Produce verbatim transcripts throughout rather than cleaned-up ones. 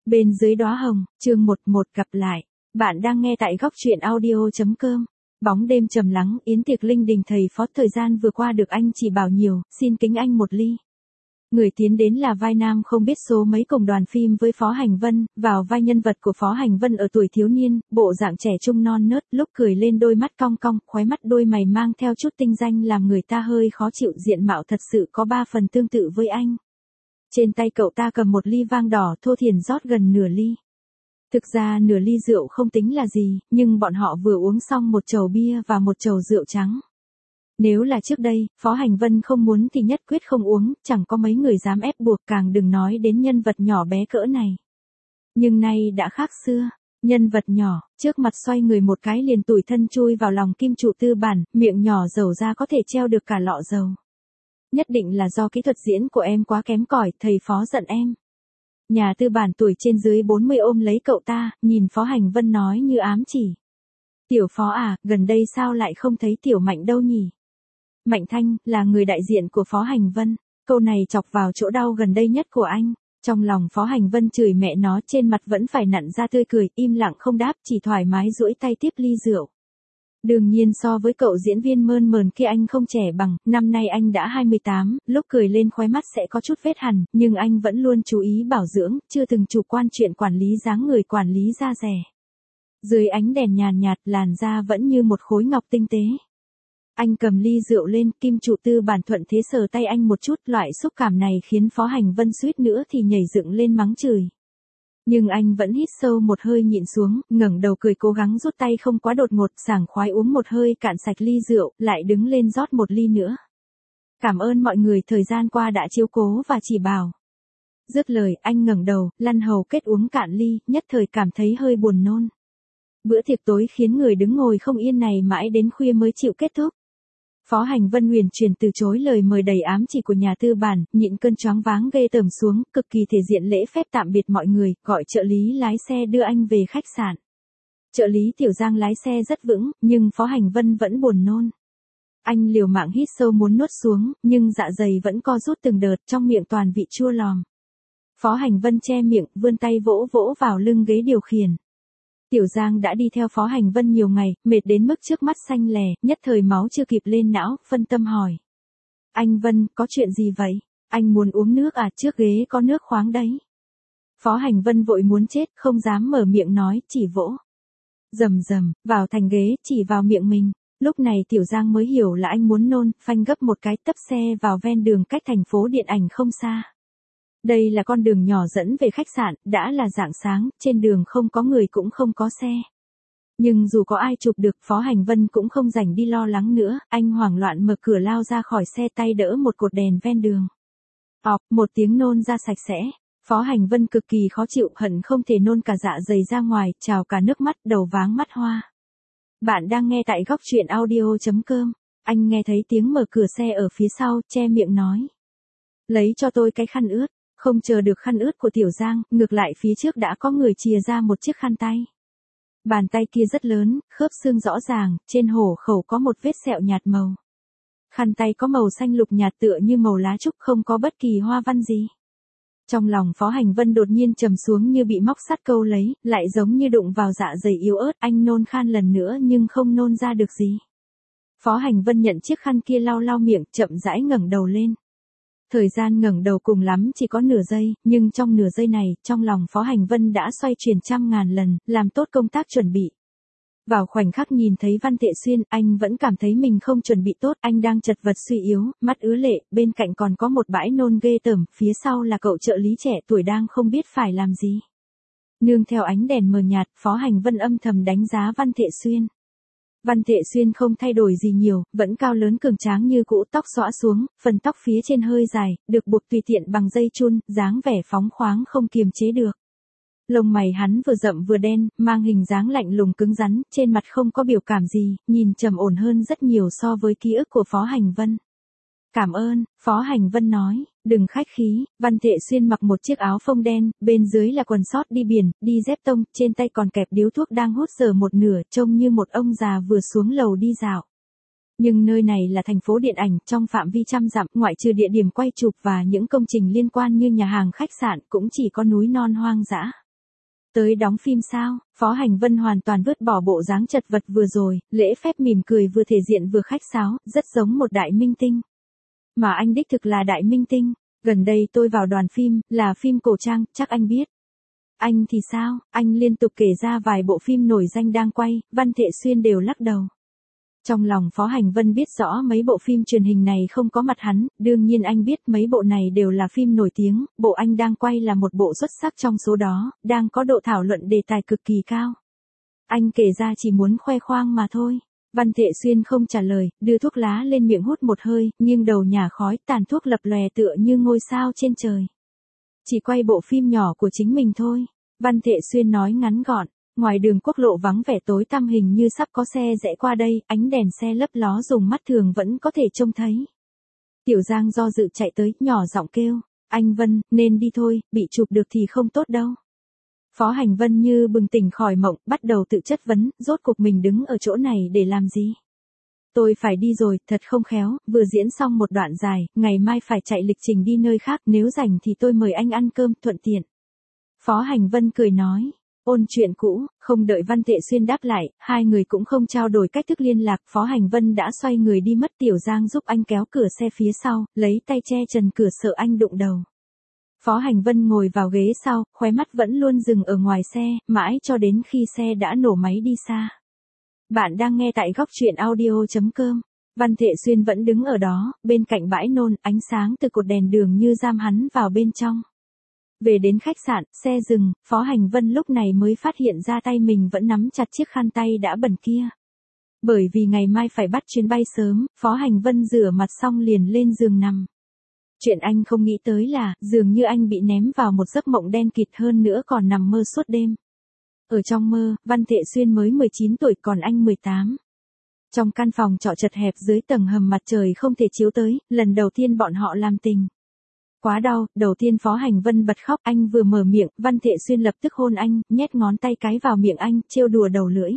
Bên dưới đóa hồng, chương một một gặp lại. Bạn đang nghe tại góc truyện audio chấm com. Bóng đêm trầm lắng, yến tiệc linh đình thầy phó thời gian vừa qua được anh chỉ bảo nhiều, xin kính anh một ly. Người tiến đến là vai nam không biết số mấy cùng đoàn phim với Phó Hành Vân, vào vai nhân vật của Phó Hành Vân ở tuổi thiếu niên, bộ dạng trẻ trung non nớt, lúc cười lên đôi mắt cong cong, khóe mắt đôi mày mang theo chút tinh danh làm người ta hơi khó chịu, diện mạo thật sự có ba phần tương tự với anh. Trên tay cậu ta cầm một ly vang đỏ thô thiển rót gần nửa ly. Thực ra nửa ly rượu không tính là gì, nhưng bọn họ vừa uống xong một chầu bia và một chầu rượu trắng. Nếu là trước đây, Phó Hành Vân không muốn thì nhất quyết không uống, chẳng có mấy người dám ép buộc, càng đừng nói đến nhân vật nhỏ bé cỡ này. Nhưng nay đã khác xưa, nhân vật nhỏ, trước mặt xoay người một cái liền tủi thân chui vào lòng kim trụ tư bản, miệng nhỏ dầu ra có thể treo được cả lọ dầu. Nhất định là do kỹ thuật diễn của em quá kém cỏi, thầy Phó giận em. Nhà tư bản tuổi trên dưới bốn mươi ôm lấy cậu ta, nhìn Phó Hành Vân nói như ám chỉ. Tiểu Phó à, gần đây sao lại không thấy Tiểu Mạnh đâu nhỉ? Mạnh Thanh, là người đại diện của Phó Hành Vân. Câu này chọc vào chỗ đau gần đây nhất của anh. Trong lòng Phó Hành Vân chửi mẹ nó, trên mặt vẫn phải nặn ra tươi cười, im lặng không đáp, chỉ thoải mái duỗi tay tiếp ly rượu. Đương nhiên so với cậu diễn viên mơn mờn kia anh không trẻ bằng, năm nay anh đã hai mươi tám, lúc cười lên khóe mắt sẽ có chút vết hằn, nhưng anh vẫn luôn chú ý bảo dưỡng, chưa từng chủ quan chuyện quản lý dáng người, quản lý da dẻ. Dưới ánh đèn nhàn nhạt, làn da vẫn như một khối ngọc tinh tế. Anh cầm ly rượu lên, kim trụ tư bản thuận thế sờ tay anh một chút, loại xúc cảm này khiến Phó Hành Vân suýt nữa thì nhảy dựng lên mắng chửi. Nhưng anh vẫn hít sâu một hơi nhịn xuống, ngẩng đầu cười cố gắng rút tay không quá đột ngột, sảng khoái uống một hơi cạn sạch ly rượu, lại đứng lên rót một ly nữa. Cảm ơn mọi người thời gian qua đã chiếu cố và chỉ bảo. Dứt lời, anh ngẩng đầu, lăn hầu kết uống cạn ly, nhất thời cảm thấy hơi buồn nôn. Bữa tiệc tối khiến người đứng ngồi không yên này mãi đến khuya mới chịu kết thúc. Phó Hành Vân huyền truyền từ chối lời mời đầy ám chỉ của nhà tư bản, nhịn cơn choáng váng ghê tởm xuống, cực kỳ thể diện lễ phép tạm biệt mọi người, gọi trợ lý lái xe đưa anh về khách sạn. Trợ lý Tiểu Giang lái xe rất vững, nhưng Phó Hành Vân vẫn buồn nôn. Anh liều mạng hít sâu muốn nuốt xuống, nhưng dạ dày vẫn co rút từng đợt, trong miệng toàn vị chua lòm. Phó Hành Vân che miệng, vươn tay vỗ vỗ vào lưng ghế điều khiển. Tiểu Giang đã đi theo Phó Hành Vân nhiều ngày, mệt đến mức trước mắt xanh lè, nhất thời máu chưa kịp lên não, phân tâm hỏi. Anh Vân, có chuyện gì vậy? Anh muốn uống nước à, trước ghế có nước khoáng đấy. Phó Hành Vân vội muốn chết, không dám mở miệng nói, chỉ vỗ. Rầm rầm, vào thành ghế, chỉ vào miệng mình. Lúc này Tiểu Giang mới hiểu là anh muốn nôn, phanh gấp một cái tấp xe vào ven đường cách thành phố điện ảnh không xa. Đây là con đường nhỏ dẫn về khách sạn, đã là rạng sáng, trên đường không có người cũng không có xe. Nhưng dù có ai chụp được, Phó Hành Vân cũng không rảnh đi lo lắng nữa, anh hoảng loạn mở cửa lao ra khỏi xe, tay đỡ một cột đèn ven đường. Ọc, một tiếng nôn ra sạch sẽ. Phó Hành Vân cực kỳ khó chịu, hận không thể nôn cả dạ dày ra ngoài, trào cả nước mắt, đầu váng mắt hoa. Bạn đang nghe tại góc truyện audio chấm com. Anh nghe thấy tiếng mở cửa xe ở phía sau, che miệng nói. Lấy cho tôi cái khăn ướt. Không chờ được khăn ướt của Tiểu Giang, ngược lại phía trước đã có người chìa ra một chiếc khăn tay. Bàn tay kia rất lớn, khớp xương rõ ràng, trên hổ khẩu có một vết sẹo nhạt màu. Khăn tay có màu xanh lục nhạt tựa như màu lá trúc, không có bất kỳ hoa văn gì. Trong lòng Phó Hành Vân đột nhiên trầm xuống như bị móc sắt câu lấy, lại giống như đụng vào dạ dày yếu ớt, anh nôn khan lần nữa nhưng không nôn ra được gì. Phó Hành Vân nhận chiếc khăn kia lau lau miệng, chậm rãi ngẩng đầu lên. Thời gian ngẩng đầu cùng lắm chỉ có nửa giây, nhưng trong nửa giây này, trong lòng Phó Hành Vân đã xoay chuyển trăm ngàn lần, làm tốt công tác chuẩn bị. Vào khoảnh khắc nhìn thấy Văn Thệ Xuyên, anh vẫn cảm thấy mình không chuẩn bị tốt, anh đang chật vật suy yếu, mắt ứa lệ, bên cạnh còn có một bãi nôn ghê tởm, phía sau là cậu trợ lý trẻ tuổi đang không biết phải làm gì. Nương theo ánh đèn mờ nhạt, Phó Hành Vân âm thầm đánh giá Văn Thệ Xuyên. Văn Thệ Xuyên không thay đổi gì nhiều, vẫn cao lớn cường tráng như cũ, tóc xõa xuống, phần tóc phía trên hơi dài, được buộc tùy tiện bằng dây chun, dáng vẻ phóng khoáng không kiềm chế được. Lông mày hắn vừa rậm vừa đen, mang hình dáng lạnh lùng cứng rắn, trên mặt không có biểu cảm gì, nhìn trầm ổn hơn rất nhiều so với ký ức của Phó Hành Vân. Cảm ơn, Phó Hành Vân nói, đừng khách khí. Văn Thệ Xuyên mặc một chiếc áo phông đen, bên dưới là quần sót đi biển, đi dép tông, trên tay còn kẹp điếu thuốc đang hút dở một nửa, trông như một ông già vừa xuống lầu đi dạo. Nhưng nơi này là thành phố điện ảnh, trong phạm vi trăm dặm, ngoại trừ địa điểm quay chụp và những công trình liên quan như nhà hàng khách sạn, cũng chỉ có núi non hoang dã. Tới đóng phim sao? Phó Hành Vân hoàn toàn vứt bỏ bộ dáng chật vật vừa rồi, lễ phép mỉm cười vừa thể diện vừa khách sáo, rất giống một đại minh tinh. Mà anh đích thực là đại minh tinh, gần đây tôi vào đoàn phim, là phim cổ trang, chắc anh biết. Anh thì sao? Anh liên tục kể ra vài bộ phim nổi danh đang quay, Văn Thệ Xuyên đều lắc đầu. Trong lòng Phó Hành Vân biết rõ mấy bộ phim truyền hình này không có mặt hắn, đương nhiên anh biết mấy bộ này đều là phim nổi tiếng, bộ anh đang quay là một bộ xuất sắc trong số đó, đang có độ thảo luận đề tài cực kỳ cao. Anh kể ra chỉ muốn khoe khoang mà thôi. Văn Thệ Xuyên không trả lời, đưa thuốc lá lên miệng hút một hơi, nhưng đầu nhả khói, tàn thuốc lập lòe tựa như ngôi sao trên trời. Chỉ quay bộ phim nhỏ của chính mình thôi. Văn Thệ Xuyên nói ngắn gọn. Ngoài đường quốc lộ vắng vẻ tối tăm hình như sắp có xe rẽ qua đây, ánh đèn xe lấp ló dùng mắt thường vẫn có thể trông thấy. Tiểu Giang do dự chạy tới, nhỏ giọng kêu, anh Vân, nên đi thôi, bị chụp được thì không tốt đâu. Phó Hành Vân như bừng tỉnh khỏi mộng, bắt đầu tự chất vấn, rốt cuộc mình đứng ở chỗ này để làm gì? Tôi phải đi rồi, thật không khéo, vừa diễn xong một đoạn dài, ngày mai phải chạy lịch trình đi nơi khác, nếu rảnh thì tôi mời anh ăn cơm, thuận tiện. Phó Hành Vân cười nói. Ôn chuyện cũ, không đợi Văn Thệ Xuyên đáp lại, hai người cũng không trao đổi cách thức liên lạc, Phó Hành Vân đã xoay người đi mất. Tiểu Giang giúp anh kéo cửa xe phía sau, lấy tay che trần cửa sợ anh đụng đầu. Phó Hành Vân ngồi vào ghế sau, khóe mắt vẫn luôn dừng ở ngoài xe, mãi cho đến khi xe đã nổ máy đi xa. Bạn đang nghe tại góc truyện audio chấm com. Văn Thệ Xuyên vẫn đứng ở đó, bên cạnh bãi nôn, ánh sáng từ cột đèn đường như giam hắn vào bên trong. Về đến khách sạn, xe dừng, Phó Hành Vân lúc này mới phát hiện ra tay mình vẫn nắm chặt chiếc khăn tay đã bẩn kia. Bởi vì ngày mai phải bắt chuyến bay sớm, Phó Hành Vân rửa mặt xong liền lên giường nằm. Chuyện anh không nghĩ tới là, dường như anh bị ném vào một giấc mộng đen kịt, hơn nữa còn nằm mơ suốt đêm. Ở trong mơ, Văn Thệ Xuyên mới mười chín tuổi còn anh mười tám. Trong căn phòng trọ chật hẹp dưới tầng hầm mặt trời không thể chiếu tới, lần đầu tiên bọn họ làm tình. Quá đau, đầu tiên Phó Hành Vân bật khóc, anh vừa mở miệng, Văn Thệ Xuyên lập tức hôn anh, nhét ngón tay cái vào miệng anh, trêu đùa đầu lưỡi.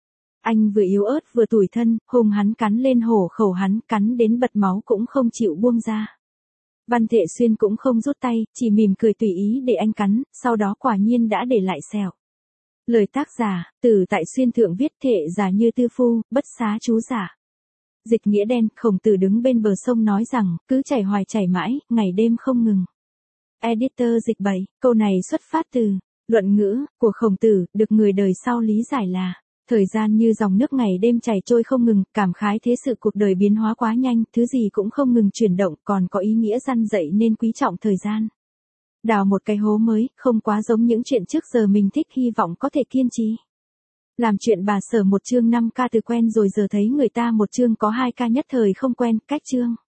Anh vừa yếu ớt vừa tủi thân, hùng hắn cắn lên hổ khẩu hắn, cắn đến bật máu cũng không chịu buông ra. Văn Thệ Xuyên cũng không rút tay, chỉ mỉm cười tùy ý để anh cắn, sau đó quả nhiên đã để lại sẹo. Lời tác giả, Từ Tại Xuyên thượng viết thệ giả như tư phu, bất xá chú giả. Dịch nghĩa đen, Khổng Tử đứng bên bờ sông nói rằng, cứ chảy hoài chảy mãi, ngày đêm không ngừng. Editor dịch bảy, câu này xuất phát từ luận ngữ của Khổng Tử, được người đời sau lý giải là thời gian như dòng nước ngày đêm chảy trôi không ngừng, cảm khái thế sự cuộc đời biến hóa quá nhanh, thứ gì cũng không ngừng chuyển động, còn có ý nghĩa răn dạy nên quý trọng thời gian. Đào một cái hố mới, không quá giống những chuyện trước giờ mình thích, hy vọng có thể kiên trì. Làm chuyện bà Sở một chương năm ca từ quen rồi giờ thấy người ta một chương có hai ca nhất thời không quen, cách chương.